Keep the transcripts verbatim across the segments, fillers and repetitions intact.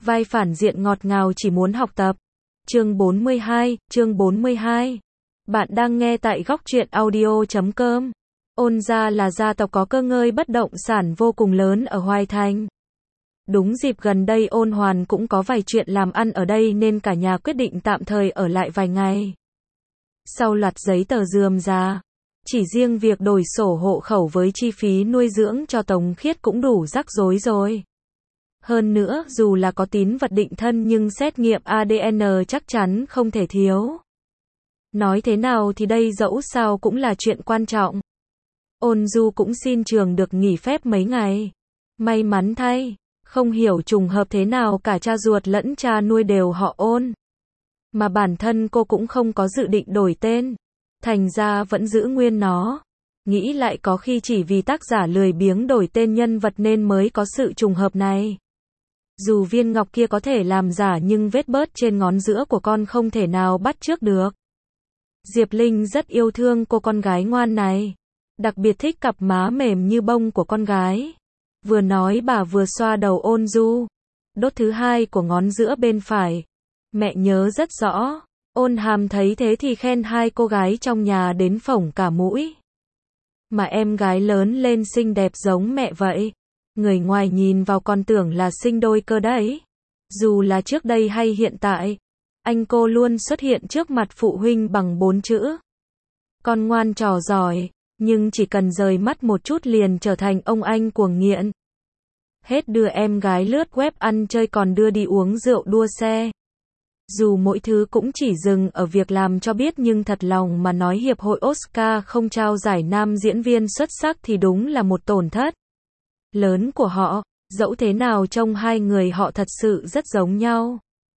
vai phản diện ngọt ngào chỉ muốn học tập. Chương bốn mươi hai, chương bốn mươi hai. Bạn đang nghe tại góc truyện audio chấm com. Ôn gia là gia tộc có cơ ngơi bất động sản vô cùng lớn ở Hoài Thành. Đúng dịp gần đây Ôn Hoàn cũng có vài chuyện làm ăn ở đây nên cả nhà quyết định tạm thời ở lại vài ngày. Sau loạt giấy tờ rườm rà, chỉ riêng việc đổi sổ hộ khẩu với chi phí nuôi dưỡng cho Tống Khiết cũng đủ rắc rối rồi. Hơn nữa, dù là có tín vật định thân nhưng xét nghiệm a đê en chắc chắn không thể thiếu. Nói thế nào thì đây dẫu sao cũng là chuyện quan trọng. Ôn Du cũng xin trường được nghỉ phép mấy ngày. May mắn thay, không hiểu trùng hợp thế nào cả cha ruột lẫn cha nuôi đều họ Ôn. Mà bản thân cô cũng không có dự định đổi tên. Thành ra vẫn giữ nguyên nó. Nghĩ lại có khi chỉ vì tác giả lười biếng đổi tên nhân vật nên mới có sự trùng hợp này. Dù viên ngọc kia có thể làm giả nhưng vết bớt trên ngón giữa của con không thể nào bắt chước được. Diệp Linh rất yêu thương cô con gái ngoan này. Đặc biệt thích cặp má mềm như bông của con gái. Vừa nói bà vừa xoa đầu Ôn Du. Đốt thứ hai của ngón giữa bên phải. Mẹ nhớ rất rõ. Ôn Hàm thấy thế thì khen hai cô gái trong nhà đến phổng cả mũi. Mà em gái lớn lên xinh đẹp giống mẹ vậy. Người ngoài nhìn vào còn tưởng là sinh đôi cơ đấy. Dù là trước đây hay hiện tại, anh cô luôn xuất hiện trước mặt phụ huynh bằng bốn chữ. Con ngoan trò giỏi, nhưng chỉ cần rời mắt một chút liền trở thành ông anh cuồng nghiện. Hết đưa em gái lướt web ăn chơi còn đưa đi uống rượu đua xe. Dù mỗi thứ cũng chỉ dừng ở việc làm cho biết nhưng thật lòng mà nói Hiệp hội Oscar không trao giải nam diễn viên xuất sắc thì đúng là một tổn thất lớn của họ. Dẫu thế nào trông hai người họ thật sự rất giống nhau.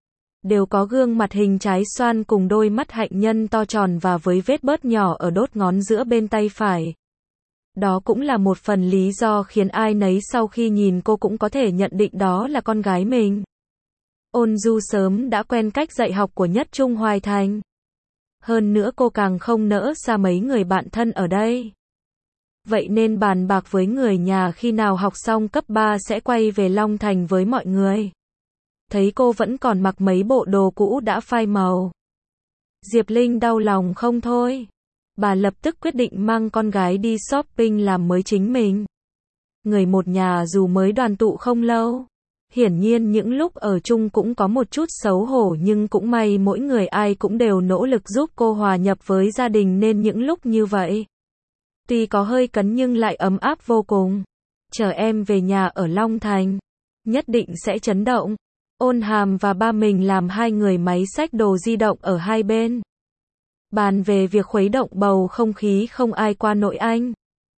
Đều có gương mặt hình trái xoan cùng đôi mắt hạnh nhân to tròn và với vết bớt nhỏ ở đốt ngón giữa bên tay phải. Đó cũng là một phần lý do khiến ai nấy sau khi nhìn cô cũng có thể nhận định đó là con gái mình. Ôn Du sớm đã quen cách dạy học của Nhất Trung Hoài Thành. Hơn nữa cô càng không nỡ xa mấy người bạn thân ở đây. Vậy nên bàn bạc với người nhà khi nào học xong cấp ba sẽ quay về Long Thành với mọi người. Thấy cô vẫn còn mặc mấy bộ đồ cũ đã phai màu. Diệp Linh đau lòng không thôi. Bà lập tức quyết định mang con gái đi shopping làm mới chính mình. Người một nhà dù mới đoàn tụ không lâu. Hiển nhiên những lúc ở chung cũng có một chút xấu hổ nhưng cũng may mỗi người ai cũng đều nỗ lực giúp cô hòa nhập với gia đình nên những lúc như vậy. Tuy có hơi cấn nhưng lại ấm áp vô cùng. Chờ em về nhà ở Long Thành. Nhất định sẽ chấn động. Ôn Hàm và ba mình làm hai người máy xách đồ di động ở hai bên. Bàn về việc khuấy động bầu không khí không ai qua nổi anh.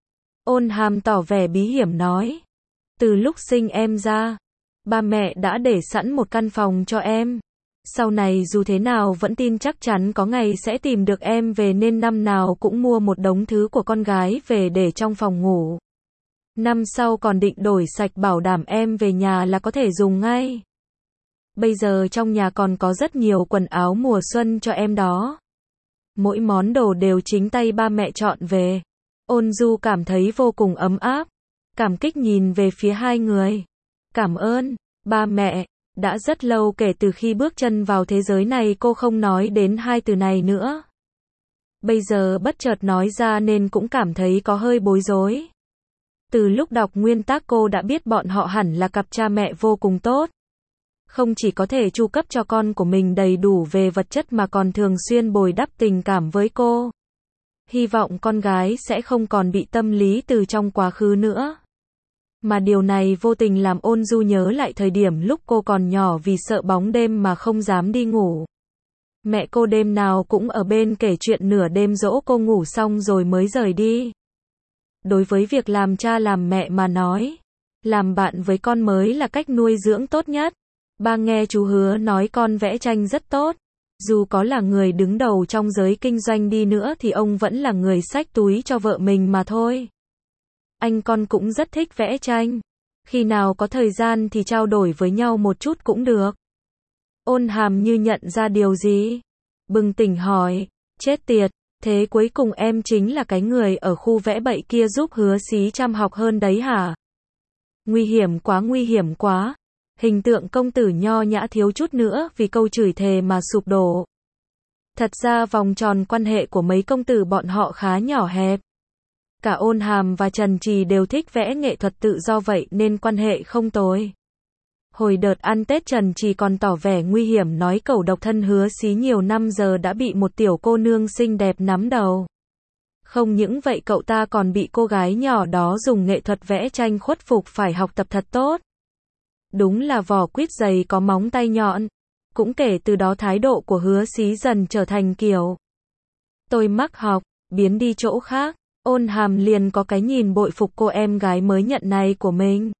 Ôn Hàm tỏ vẻ bí hiểm nói. Từ lúc sinh em ra, ba mẹ đã để sẵn một căn phòng cho em. Sau này dù thế nào vẫn tin chắc chắn có ngày sẽ tìm được em về nên năm nào cũng mua một đống thứ của con gái về để trong phòng ngủ. Năm sau còn định đổi sạch bảo đảm em về nhà là có thể dùng ngay. Bây giờ trong nhà còn có rất nhiều quần áo mùa xuân cho em đó. Mỗi món đồ đều chính tay ba mẹ chọn về. Ôn Du cảm thấy vô cùng ấm áp. Cảm kích nhìn về phía hai người. Cảm ơn, ba mẹ. Đã rất lâu kể từ khi bước chân vào thế giới này cô không nói đến hai từ này nữa. Bây giờ bất chợt nói ra nên cũng cảm thấy có hơi bối rối. Từ lúc đọc nguyên tác cô đã biết bọn họ hẳn là cặp cha mẹ vô cùng tốt. Không chỉ có thể chu cấp cho con của mình đầy đủ về vật chất mà còn thường xuyên bồi đắp tình cảm với cô. Hy vọng con gái sẽ không còn bị tâm lý từ trong quá khứ nữa. Mà điều này vô tình làm Ôn Du nhớ lại thời điểm lúc cô còn nhỏ vì sợ bóng đêm mà không dám đi ngủ. Mẹ cô đêm nào cũng ở bên kể chuyện nửa đêm dỗ cô ngủ xong rồi mới rời đi. Đối với việc làm cha làm mẹ mà nói, làm bạn với con mới là cách nuôi dưỡng tốt nhất. Ba nghe chú hứa nói con vẽ tranh rất tốt. Dù có là người đứng đầu trong giới kinh doanh đi nữa thì ông vẫn là người xách túi cho vợ mình mà thôi. Anh con cũng rất thích vẽ tranh. Khi nào có thời gian thì trao đổi với nhau một chút cũng được. Ôn Hàm như nhận ra điều gì. Bừng tỉnh hỏi. Chết tiệt, thế cuối cùng em chính là cái người ở khu vẽ bậy kia giúp Hứa Xí chăm học hơn đấy hả? Nguy hiểm quá nguy hiểm quá. Hình tượng công tử nho nhã thiếu chút nữa vì câu chửi thề mà sụp đổ. Thật ra vòng tròn quan hệ của mấy công tử bọn họ khá nhỏ hẹp. Cả Ôn Hàm và Trần Trì đều thích vẽ nghệ thuật tự do vậy nên quan hệ không tồi. Hồi đợt ăn Tết Trần Trì còn tỏ vẻ nguy hiểm nói cẩu độc thân Hứa Xí nhiều năm giờ đã bị một tiểu cô nương xinh đẹp nắm đầu. Không những vậy cậu ta còn bị cô gái nhỏ đó dùng nghệ thuật vẽ tranh khuất phục phải học tập thật tốt. Đúng là vỏ quýt dày có móng tay nhọn. Cũng kể từ đó thái độ của Hứa Xí dần trở thành kiểu tôi mắc học, biến đi chỗ khác. Ôn Hàm liền có cái nhìn bội phục cô em gái mới nhận này của mình.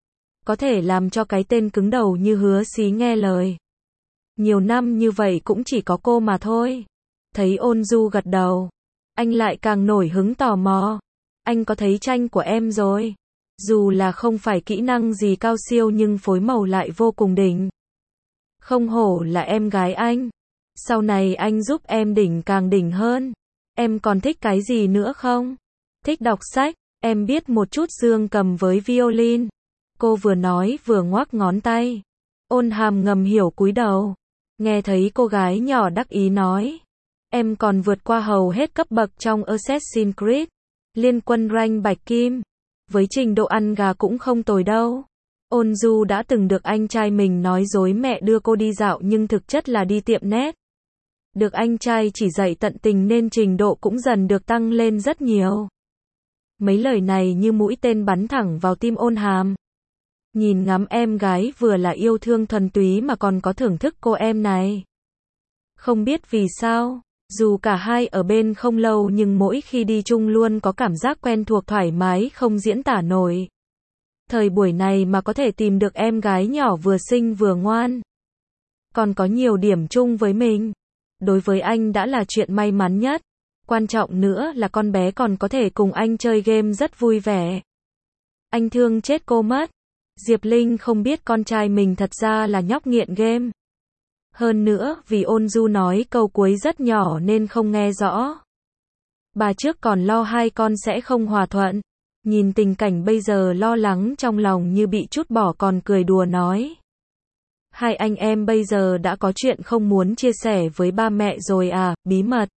Có thể làm cho cái tên cứng đầu như Hứa Xí nghe lời. Nhiều năm như vậy cũng chỉ có cô mà thôi. Thấy Ôn Du gật đầu, anh lại càng nổi hứng tò mò. Anh có thấy tranh của em rồi. Dù là không phải kỹ năng gì cao siêu nhưng phối màu lại vô cùng đỉnh. Không hổ là em gái anh. Sau này anh giúp em đỉnh càng đỉnh hơn. Em còn thích cái gì nữa không? Thích đọc sách, em biết một chút dương cầm với violin. Cô vừa nói vừa ngoắc ngón tay. Ôn Hàm ngầm hiểu cúi đầu. Nghe thấy cô gái nhỏ đắc ý nói. Em còn vượt qua hầu hết cấp bậc trong Assassin's Creed. Liên quân rank bạch kim. Với trình độ ăn gà cũng không tồi đâu. Ôn Du đã từng được anh trai mình nói dối mẹ đưa cô đi dạo nhưng thực chất là đi tiệm nét. Được anh trai chỉ dạy tận tình nên trình độ cũng dần được tăng lên rất nhiều. Mấy lời này như mũi tên bắn thẳng vào tim Ôn Hàm. Nhìn ngắm em gái vừa là yêu thương thuần túy mà còn có thưởng thức cô em này. Không biết vì sao, dù cả hai ở bên không lâu nhưng mỗi khi đi chung luôn có cảm giác quen thuộc thoải mái không diễn tả nổi. Thời buổi này mà có thể tìm được em gái nhỏ vừa xinh vừa ngoan. Còn có nhiều điểm chung với mình. Đối với anh đã là chuyện may mắn nhất. Quan trọng nữa là con bé còn có thể cùng anh chơi game rất vui vẻ. Anh thương chết cô mất. Diệp Linh không biết con trai mình thật ra là nhóc nghiện game. Hơn nữa, vì Ôn Du nói câu cuối rất nhỏ nên không nghe rõ. Bà trước còn lo hai con sẽ không hòa thuận. Nhìn tình cảnh bây giờ lo lắng trong lòng như bị trút bỏ còn cười đùa nói. Hai anh em bây giờ đã có chuyện không muốn chia sẻ với ba mẹ rồi à, bí mật.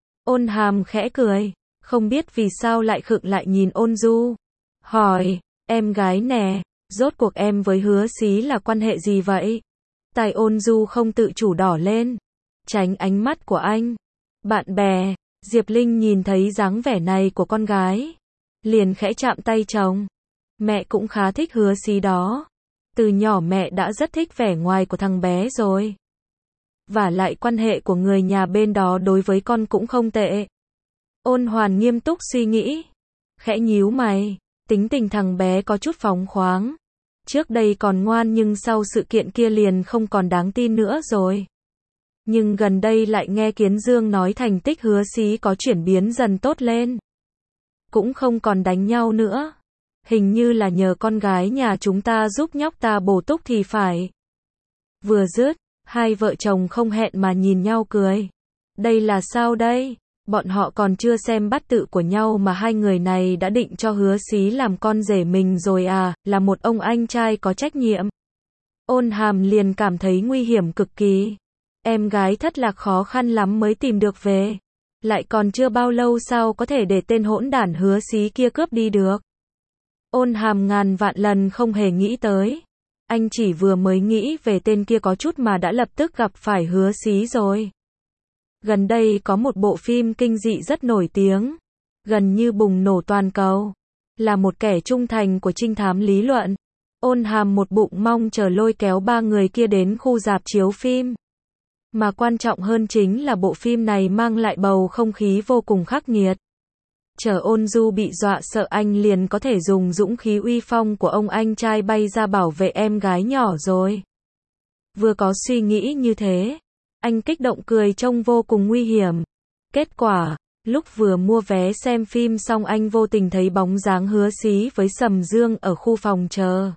Ôn Hàm khẽ cười, không biết vì sao lại khựng lại nhìn Ôn Du. Hỏi, em gái nè, rốt cuộc em với Hứa Xí là quan hệ gì vậy? Tai Ôn Du không tự chủ đỏ lên, tránh ánh mắt của anh. Bạn bè, Diệp Linh nhìn thấy dáng vẻ này của con gái. Liền khẽ chạm tay chồng. Mẹ cũng khá thích Hứa Xí đó. Từ nhỏ mẹ đã rất thích vẻ ngoài của thằng bé rồi. Và lại quan hệ của người nhà bên đó đối với con cũng không tệ. Ôn Hoàn nghiêm túc suy nghĩ. Khẽ nhíu mày. Tính tình thằng bé có chút phóng khoáng. Trước đây còn ngoan nhưng sau sự kiện kia liền không còn đáng tin nữa rồi. Nhưng gần đây lại nghe Kiến Dương nói thành tích Hứa Xí có chuyển biến dần tốt lên. Cũng không còn đánh nhau nữa. Hình như là nhờ con gái nhà chúng ta giúp nhóc ta bổ túc thì phải. Vừa dứt, hai vợ chồng không hẹn mà nhìn nhau cười. Đây là sao đây? Bọn họ còn chưa xem bát tự của nhau mà hai người này đã định cho Hứa Xí làm con rể mình rồi à, là một ông anh trai có trách nhiệm. Ôn Hàm liền cảm thấy nguy hiểm cực kỳ. Em gái thất lạc khó khăn lắm mới tìm được về. Lại còn chưa bao lâu sau có thể để tên hỗn đản Hứa Xí kia cướp đi được. Ôn Hàm ngàn vạn lần không hề nghĩ tới. Anh chỉ vừa mới nghĩ về tên kia có chút mà đã lập tức gặp phải Hứa Xí rồi. Gần đây có một bộ phim kinh dị rất nổi tiếng, gần như bùng nổ toàn cầu, là một kẻ trung thành của trinh thám lý luận. Ôn Hàm một bụng mong chờ lôi kéo ba người kia đến khu rạp chiếu phim. Mà quan trọng hơn chính là bộ phim này mang lại bầu không khí vô cùng khắc nghiệt. Chờ Ôn Du bị dọa sợ anh liền có thể dùng dũng khí uy phong của ông anh trai bay ra bảo vệ em gái nhỏ rồi. Vừa có suy nghĩ như thế, anh kích động cười trông vô cùng nguy hiểm. Kết quả, lúc vừa mua vé xem phim xong anh vô tình thấy bóng dáng Hứa Xí với Sầm Dương ở khu phòng chờ.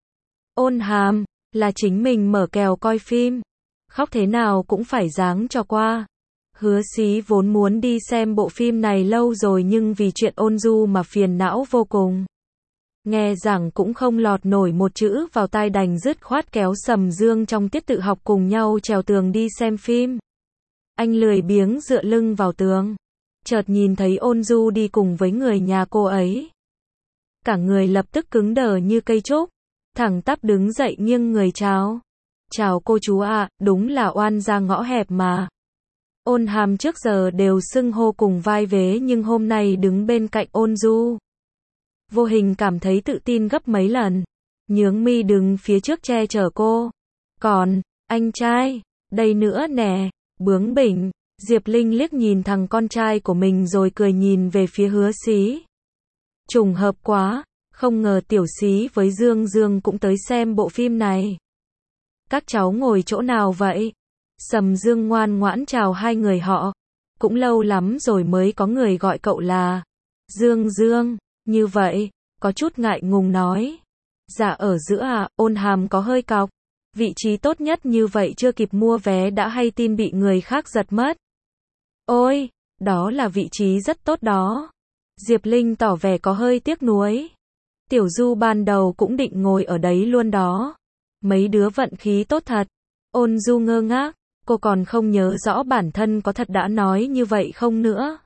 Ôn Hàm, là chính mình mở kèo coi phim. Khóc thế nào cũng phải giáng cho qua. Hứa Xí vốn muốn đi xem bộ phim này lâu rồi nhưng vì chuyện Ôn Du mà phiền não vô cùng. Nghe giảng cũng không lọt nổi một chữ vào tai, đành dứt khoát kéo Sầm Dương trong tiết tự học cùng nhau trèo tường đi xem phim. Anh lười biếng dựa lưng vào tường, chợt nhìn thấy Ôn Du đi cùng với người nhà cô ấy. Cả người lập tức cứng đờ như cây trúc, thẳng tắp đứng dậy nghiêng người chào. Chào cô chú ạ, đúng là oan gia ngõ hẹp mà. Ôn Hàm trước giờ đều xưng hô cùng vai vế nhưng hôm nay đứng bên cạnh Ôn Du. Vô hình cảm thấy tự tin gấp mấy lần. Nhướng mi đứng phía trước che chở cô. Còn, anh trai, đây nữa nè, bướng bỉnh. Diệp Linh liếc nhìn thằng con trai của mình rồi cười nhìn về phía Hứa Xí. Trùng hợp quá, không ngờ Tiểu Xí với Dương Dương cũng tới xem bộ phim này. Các cháu ngồi chỗ nào vậy? Sầm Dương ngoan ngoãn chào hai người họ. Cũng lâu lắm rồi mới có người gọi cậu là Dương Dương, như vậy, có chút ngại ngùng nói. Dạ ở giữa à, Ôn Hàm có hơi cọc. Vị trí tốt nhất như vậy chưa kịp mua vé đã hay tin bị người khác giật mất. Ôi, đó là vị trí rất tốt đó. Diệp Linh tỏ vẻ có hơi tiếc nuối. Tiểu Du ban đầu cũng định ngồi ở đấy luôn đó. Mấy đứa vận khí tốt thật. Ôn Du ngơ ngác, cô còn không nhớ rõ bản thân có thật đã nói như vậy không nữa.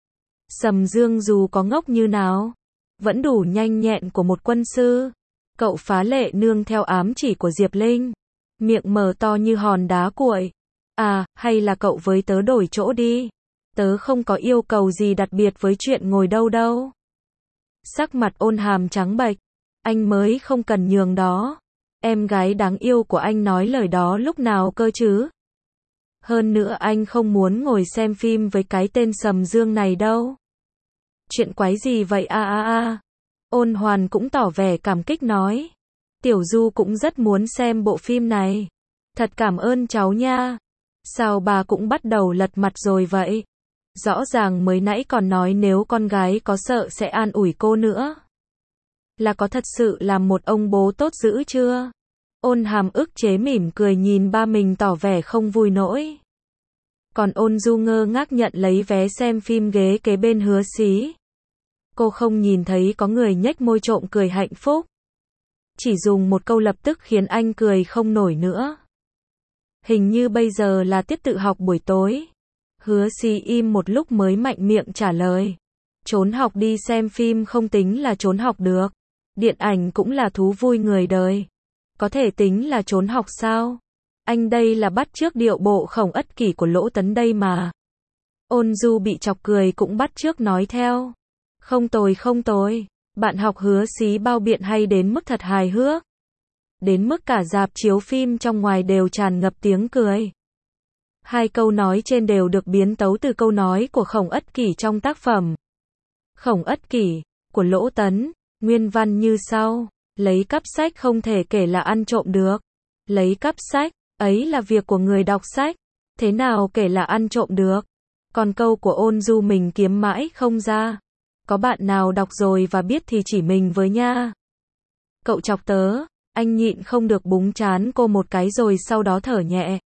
Sầm Dương dù có ngốc như nào, vẫn đủ nhanh nhẹn của một quân sư. Cậu phá lệ nương theo ám chỉ của Diệp Linh. Miệng mở to như hòn đá cuội. À, hay là cậu với tớ đổi chỗ đi. Tớ không có yêu cầu gì đặc biệt với chuyện ngồi đâu đâu. Sắc mặt Ôn Hàm trắng bệch. Anh mới không cần nhường đó. Em gái đáng yêu của anh nói lời đó lúc nào cơ chứ? Hơn nữa anh không muốn ngồi xem phim với cái tên Sầm Dương này đâu. Chuyện quái gì vậy a a a? Ôn Hoàn cũng tỏ vẻ cảm kích nói. Tiểu Du cũng rất muốn xem bộ phim này. Thật cảm ơn cháu nha. Sao bà cũng bắt đầu lật mặt rồi vậy? Rõ ràng mới nãy còn nói nếu con gái có sợ sẽ an ủi cô nữa. Là có thật sự làm một ông bố tốt dữ chưa? Ôn Hàm ức chế mỉm cười nhìn ba mình tỏ vẻ không vui nỗi. Còn Ôn Du ngơ ngác nhận lấy vé xem phim ghế kế bên Hứa Xí. Cô không nhìn thấy có người nhếch môi trộm cười hạnh phúc. Chỉ dùng một câu lập tức khiến anh cười không nổi nữa. Hình như bây giờ là tiết tự học buổi tối. Hứa Xí im một lúc mới mạnh miệng trả lời. Trốn học đi xem phim không tính là trốn học được. Điện ảnh cũng là thú vui người đời. Có thể tính là trốn học sao? Anh đây là bắt chước điệu bộ Khổng Ất Kỷ của Lỗ Tấn đây mà. Ôn Du bị chọc cười cũng bắt chước nói theo. Không tồi không tồi. Bạn học Hứa Xí bao biện hay đến mức thật hài hước. Đến mức cả rạp chiếu phim trong ngoài đều tràn ngập tiếng cười. Hai câu nói trên đều được biến tấu từ câu nói của Khổng Ất Kỷ trong tác phẩm Khổng Ất Kỷ của Lỗ Tấn. Nguyên văn như sau. Lấy cắp sách không thể kể là ăn trộm được. Lấy cắp sách, ấy là việc của người đọc sách. Thế nào kể là ăn trộm được? Còn câu của Ôn Du mình kiếm mãi không ra. Có bạn nào đọc rồi và biết thì chỉ mình với nha. Cậu chọc tớ, anh nhịn không được búng trán cô một cái rồi sau đó thở nhẹ.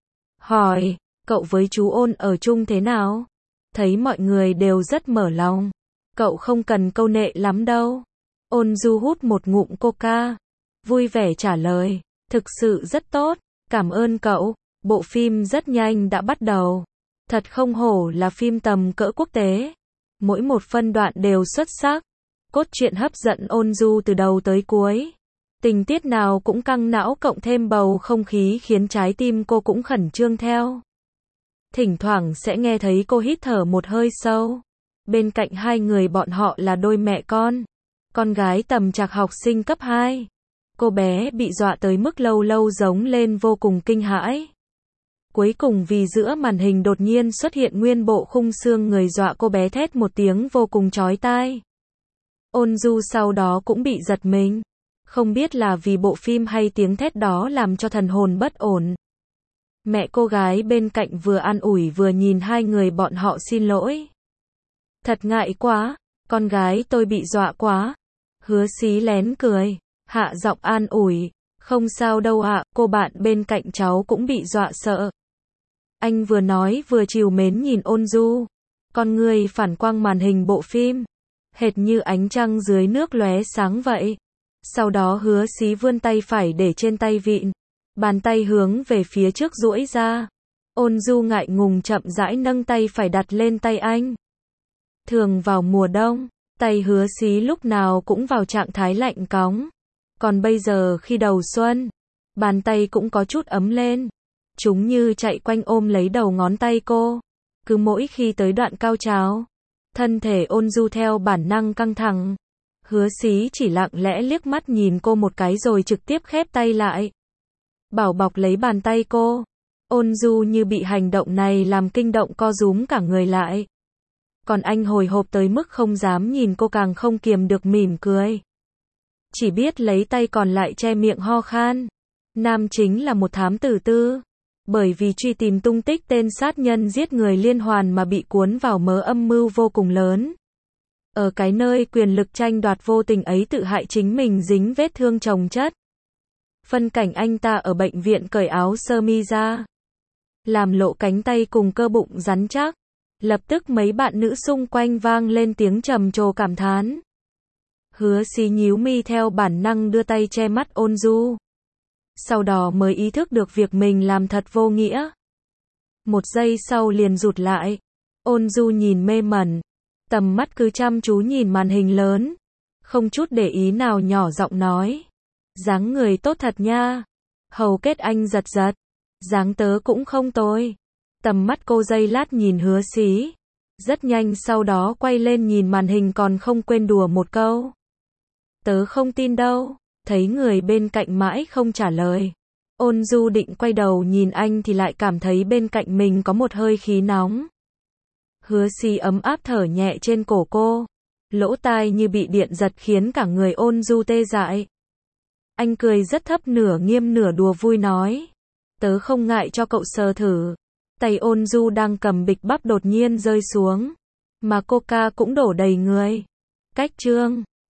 Hỏi, cậu với chú Ôn ở chung thế nào? Thấy mọi người đều rất mở lòng. Cậu không cần câu nệ lắm đâu. Ôn Du hút một ngụm coca. Vui vẻ trả lời. Thực sự rất tốt. Cảm ơn cậu. Bộ phim rất nhanh đã bắt đầu. Thật không hổ là phim tầm cỡ quốc tế. Mỗi một phân đoạn đều xuất sắc. Cốt truyện hấp dẫn Ôn Du từ đầu tới cuối. Tình tiết nào cũng căng não cộng thêm bầu không khí khiến trái tim cô cũng khẩn trương theo. Thỉnh thoảng sẽ nghe thấy cô hít thở một hơi sâu. Bên cạnh hai người bọn họ là đôi mẹ con. Con gái tầm trạc học sinh cấp hai. Cô bé bị dọa tới mức lâu lâu giống lên vô cùng kinh hãi. Cuối cùng vì giữa màn hình đột nhiên xuất hiện nguyên bộ khung xương người dọa cô bé thét một tiếng vô cùng chói tai. Ôn Du sau đó cũng bị giật mình. Không biết là vì bộ phim hay tiếng thét đó làm cho thần hồn bất ổn. Mẹ cô gái bên cạnh vừa an ủi vừa nhìn hai người bọn họ xin lỗi. Thật ngại quá, con gái tôi bị dọa quá. Hứa Xí lén cười, hạ giọng an ủi. Không sao đâu ạ, cô bạn bên cạnh cháu cũng bị dọa sợ. Anh vừa nói vừa trìu mến nhìn Ôn Du. Con người phản quang màn hình bộ phim. hệt như ánh trăng dưới nước lóe sáng vậy. Sau đó Hứa Xí vươn tay phải để trên tay vịn, bàn tay hướng về phía trước duỗi ra. Ôn Du ngại ngùng chậm rãi nâng tay phải đặt lên tay anh. Thường vào mùa đông, tay Hứa Xí lúc nào cũng vào trạng thái lạnh cóng. Còn bây giờ khi đầu xuân, bàn tay cũng có chút ấm lên. Chúng như chạy quanh ôm lấy đầu ngón tay cô. Cứ mỗi khi tới đoạn cao trào, thân thể Ôn Du theo bản năng căng thẳng. Hứa Xí chỉ lặng lẽ liếc mắt nhìn cô một cái rồi trực tiếp khép tay lại, bảo bọc lấy bàn tay cô. Ôn Du như bị hành động này làm kinh động co rúm cả người lại. Còn anh hồi hộp tới mức không dám nhìn cô, càng không kiềm được mỉm cười. Chỉ biết lấy tay còn lại che miệng ho khan. Nam chính là một thám tử tư. Bởi vì truy tìm tung tích tên sát nhân giết người liên hoàn mà bị cuốn vào mớ âm mưu vô cùng lớn. Ở cái nơi quyền lực tranh đoạt vô tình ấy tự hại chính mình dính vết thương chồng chất. Phân cảnh anh ta ở bệnh viện cởi áo sơ mi ra, làm lộ cánh tay cùng cơ bụng rắn chắc. Lập tức mấy bạn nữ xung quanh vang lên tiếng trầm trồ cảm thán. Hứa Xí nhíu mi theo bản năng đưa tay che mắt Ôn Du. Sau đó mới ý thức được việc mình làm thật vô nghĩa. Một giây sau liền rụt lại. Ôn Du nhìn mê mẩn, tầm mắt cứ chăm chú nhìn màn hình lớn, không chút để ý nào nhỏ giọng nói. Dáng người tốt thật nha. Hầu kết anh giật giật. Dáng tớ cũng không tồi. Tầm mắt cô giây lát nhìn Hứa Xí. Rất nhanh sau đó quay lên nhìn màn hình còn không quên đùa một câu. Tớ không tin đâu. Thấy người bên cạnh mãi không trả lời. Ôn Du định quay đầu nhìn anh thì lại cảm thấy bên cạnh mình có một hơi khí nóng. Hứa Xí ấm áp thở nhẹ trên cổ cô. Lỗ tai như bị điện giật khiến cả người Ôn Du tê dại. Anh cười rất thấp nửa nghiêm nửa đùa vui nói. Tớ không ngại cho cậu sờ thử. Tay Ôn Du đang cầm bịch bắp đột nhiên rơi xuống. Mà coca cũng đổ đầy người. Cách chương